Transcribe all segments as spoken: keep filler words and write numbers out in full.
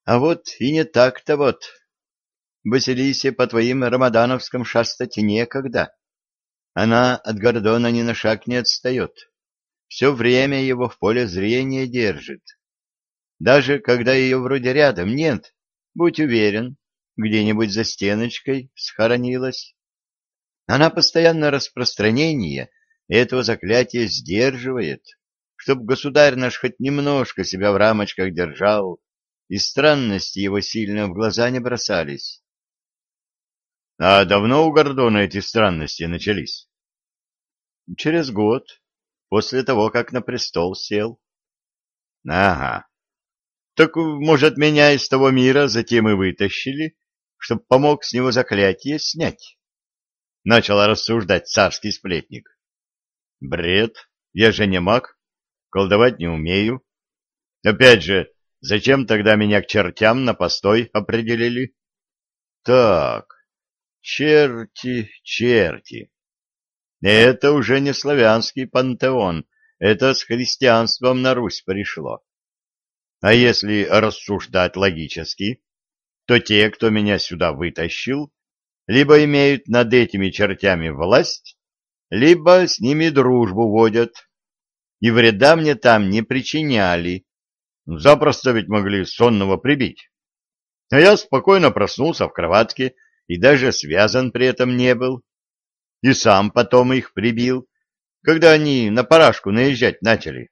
А вот и не так-то вот. Василисе по твоим рамадановским шастать некогда. Она от Гордона ни на шаг не отстает. Все время его в поле зрения держит. Даже когда ее вроде рядом нет, будь уверен, где-нибудь за стеночкой схоронилась. Она постоянно распространение этого заклятия сдерживает, чтоб государь наш хоть немножко себя в рамочках держал, и странности его сильно в глаза не бросались. — А давно у Гордона эти странности начались? — Через год, после того, как на престол сел. — Ага. Так, может, меня из того мира затем и вытащили, чтоб помог с него заклятие снять? Начал рассуждать царский сплетник. Бред, я же не маг, колдовать не умею. Опять же, зачем тогда меня к чертям на постой определили? Так, черти, черти. Это уже не славянский пантеон, это с христианством на Русь пришло. А если рассуждать логически, то те, кто меня сюда вытащил, либо имеют над этими чертями власть, либо с ними дружбу водят, и вреда мне там не причиняли. Запросто ведь могли сонного прибить. А я спокойно проснулся в кроватке и даже связан при этом не был. И сам потом их прибил, когда они на парашку наезжать начали.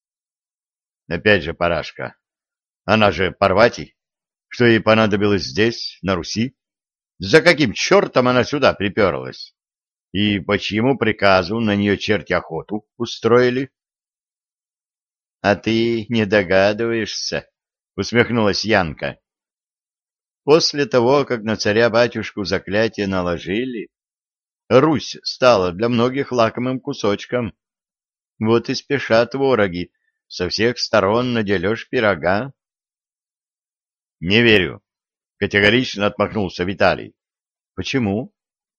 Опять же парашка. Она же Парвати. Что ей понадобилось здесь, на Руси? За каким чертом она сюда приперлась? И по чьему приказу на нее черти охоту устроили? — А ты не догадываешься, — усмехнулась Янка. — После того, как на царя-батюшку заклятие наложили, Русь стала для многих лакомым кусочком. Вот и спешат вороги со всех сторон на дележ пирога. — Не верю, — категорично отмахнулся Виталий. — Почему?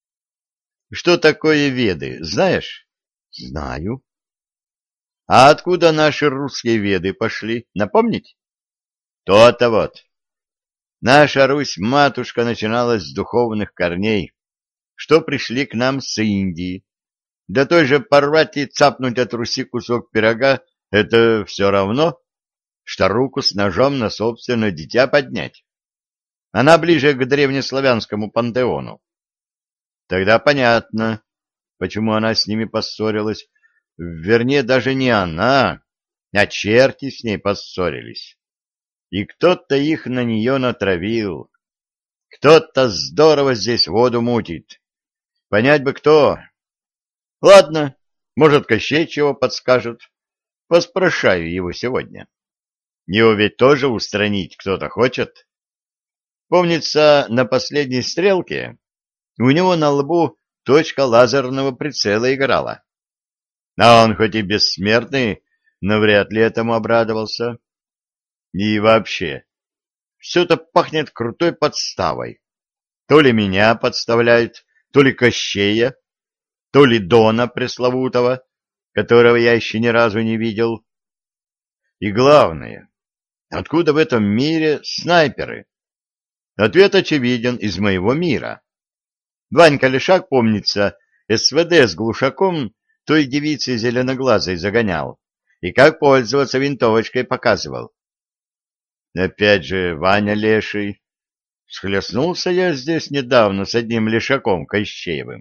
— Что такое веды, знаешь? — Знаю. — А откуда наши русские веды пошли, напомнить? — То-то вот. Наша Русь-матушка начиналась с духовных корней, что пришли к нам с Индии. Да той же Парвати цапнуть от Руси кусок пирога — это все равно, что руку с ножом на собственное дитя поднять. Она ближе к древнеславянскому пантеону. Тогда понятно, почему она с ними поссорилась. Вернее, даже не она, а черти с ней поссорились. И кто-то их на нее натравил. Кто-то здорово здесь воду мутит. Понять бы кто. Ладно, может, Кощей чего подскажет. Поспрашаю его сегодня. Его ведь тоже устранить кто-то хочет. Помнится, на последней стрелке у него на лбу точка лазерного прицела играла. А он хоть и бессмертный, но вряд ли этому обрадовался. И вообще, все это пахнет крутой подставой. То ли меня подставляют, то ли Кощея, то ли Дона пресловутого, которого я еще ни разу не видел. И главное, откуда в этом мире снайперы? Ответ очевиден: из моего мира. Ванька Лешак, помнится, СВД с глушаком той девицы зеленоглазой загонял и как пользоваться винтовочкой показывал. Опять же Ваня Леший. Схлестнулся я здесь недавно с одним Лешаком Кощеевым.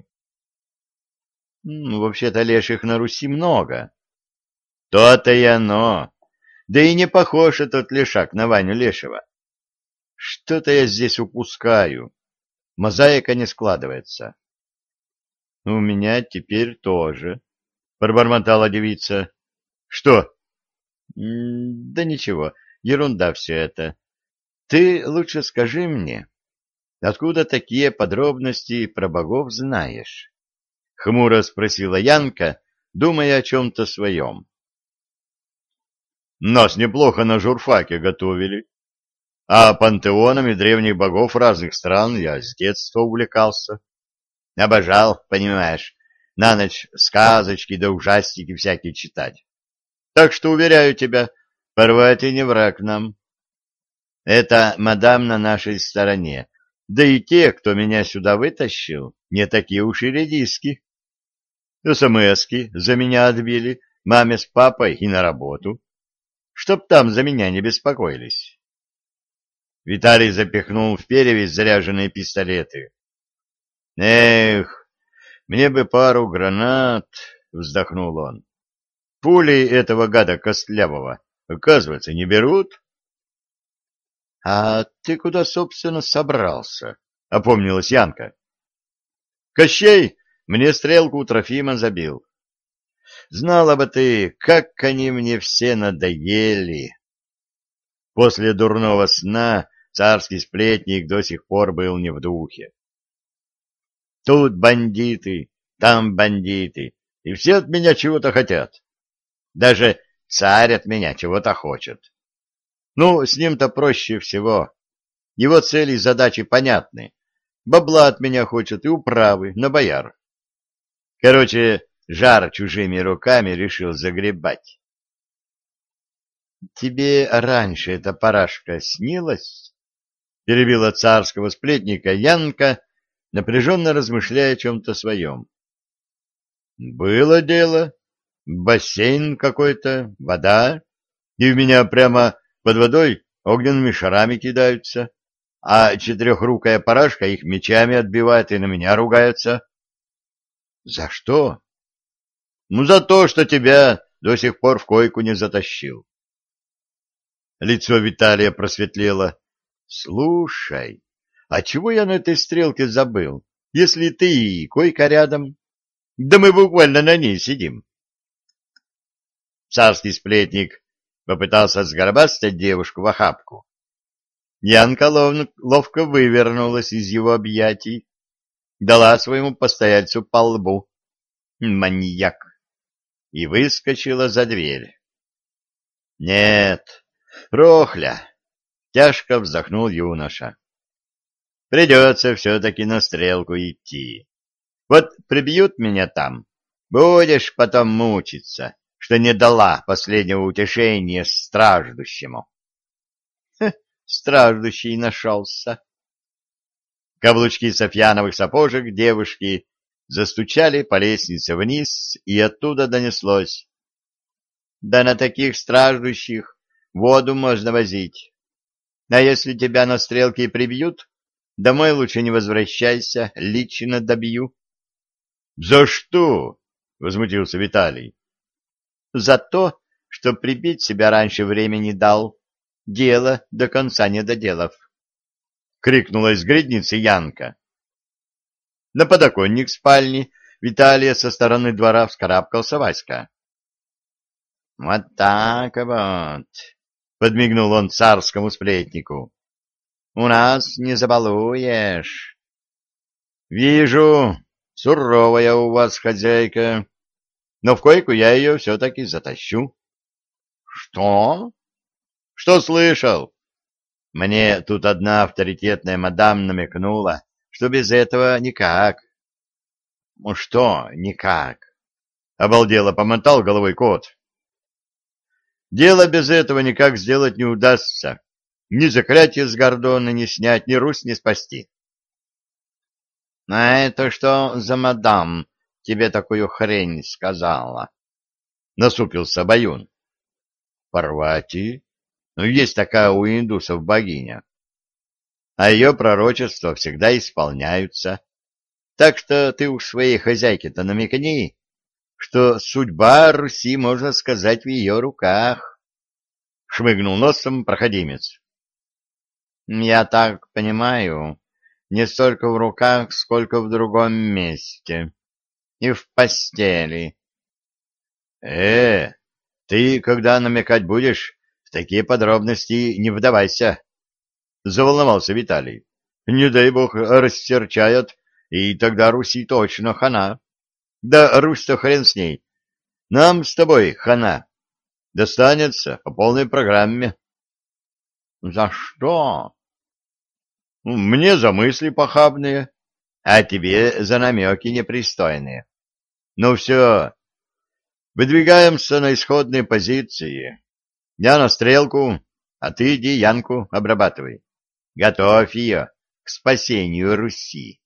Ну, вообще-то леших на Руси много. То-то и оно. Да и не похож этот Лешак на Ваню Лешего. Что-то я здесь упускаю. Мозаика не складывается. — У меня теперь тоже, — пробормотала девица. — Что? — Да ничего, ерунда все это. Ты лучше скажи мне, откуда такие подробности про богов знаешь? — хмуро спросила Янка, думая о чем-то своем. — Нас неплохо на журфаке готовили. А пантеонами древних богов разных стран я с детства увлекался. Обожал, понимаешь, на ночь сказочки да ужастики всякие читать. Так что, уверяю тебя, Парвати не враг нам. Это мадам на нашей стороне. Да и те, кто меня сюда вытащил, не такие уж и редиски. СМСки за меня отбили, маме с папой и на работу. Чтоб там за меня не беспокоились. Виталий запихнул в перевязь заряженные пистолеты. «Эх, мне бы пару гранат», — вздохнул он. «Пули этого гада костлявого, оказывается, не берут». «А ты куда, собственно, собрался?» — опомнилась Янка. «Кощей мне стрелку у Трофима забил. Знала бы ты, как они мне все надоели». После дурного сна царский сплетник до сих пор был не в духе. Тут бандиты, там бандиты, и все от меня чего-то хотят. Даже царь от меня чего-то хочет. Ну, с ним-то проще всего. Его цели и задачи понятны. Бабла от меня хочет и управы на бояр. Короче, жар чужими руками решил загребать. «Тебе раньше эта парашка снилась?» — перебила царского сплетника Янка, напряженно размышляя о чем-то своем. «Было дело. Бассейн какой-то, вода, и в меня прямо под водой огненными шарами кидаются, а четырехрукая парашка их мечами отбивает и на меня ругаются». «За что?» «Ну, за то, что тебя до сих пор в койку не затащил». Лицо Виталия просветлело. «Слушай, а чего я на этой стрелке забыл, если ты и койка рядом? Да мы буквально на ней сидим». Царский сплетник попытался сгорбастать девушку в охапку. Янка лов... ловко вывернулась из его объятий, дала своему постояльцу по лбу. Маньяк! И выскочила за дверь. «Нет, Рохля!» — тяжко вздохнул юноша. «Придется все-таки на стрелку идти. Вот прибьют меня там, будешь потом мучиться, что не дала последнего утешения страждущему». Хе, страждущий нашелся. Каблучки софьяновых сапожек девушки застучали по лестнице вниз, и оттуда донеслось: «Да на таких страждущих воду можно возить. А если тебя на стрелке прибьют, домой лучше не возвращайся, лично добью». «За что?» — возмутился Виталий. «За то, что прибить себя раньше времени дал, дело до конца не доделав», — крикнула из гридницы Янка. На подоконник спальни Виталия со стороны двора вскарабкался Васька. «Вот так вот», — подмигнул он царскому сплетнику, — «у нас не забалуешь». «Вижу, суровая у вас хозяйка, но в койку я ее все-таки затащу». «Что?» «Что слышал? Мне тут одна авторитетная мадам намекнула, что без этого никак». «Ну что никак?» — обалдело помотал головой кот. «Дело без этого никак сделать не удастся. Ни заклятие с Гордона не снять, ни Русь не спасти». «А это что за мадам тебе такую хрень сказала?» — насупился Баюн. «Парвати? Ну, есть такая у индусов богиня. А ее пророчества всегда исполняются. Так что ты уж своей хозяйке-то намекни, что судьба Руси, можно сказать, в ее руках», — шмыгнул носом проходимец. «Я так понимаю, не столько в руках, сколько в другом месте. И в постели». «Э, ты, когда намекать будешь, в такие подробности не вдавайся», — заволновался Виталий. «Не дай бог рассерчают, и тогда Руси точно хана. Да Русь-то хрен с ней. Нам с тобой хана. Достанется по полной программе». «За что?» «Мне за мысли похабные, а тебе за намеки непристойные. Ну все, выдвигаемся на исходные позиции. Я на стрелку, А ты иди Янку обрабатывай. Готовь ее к спасению Руси.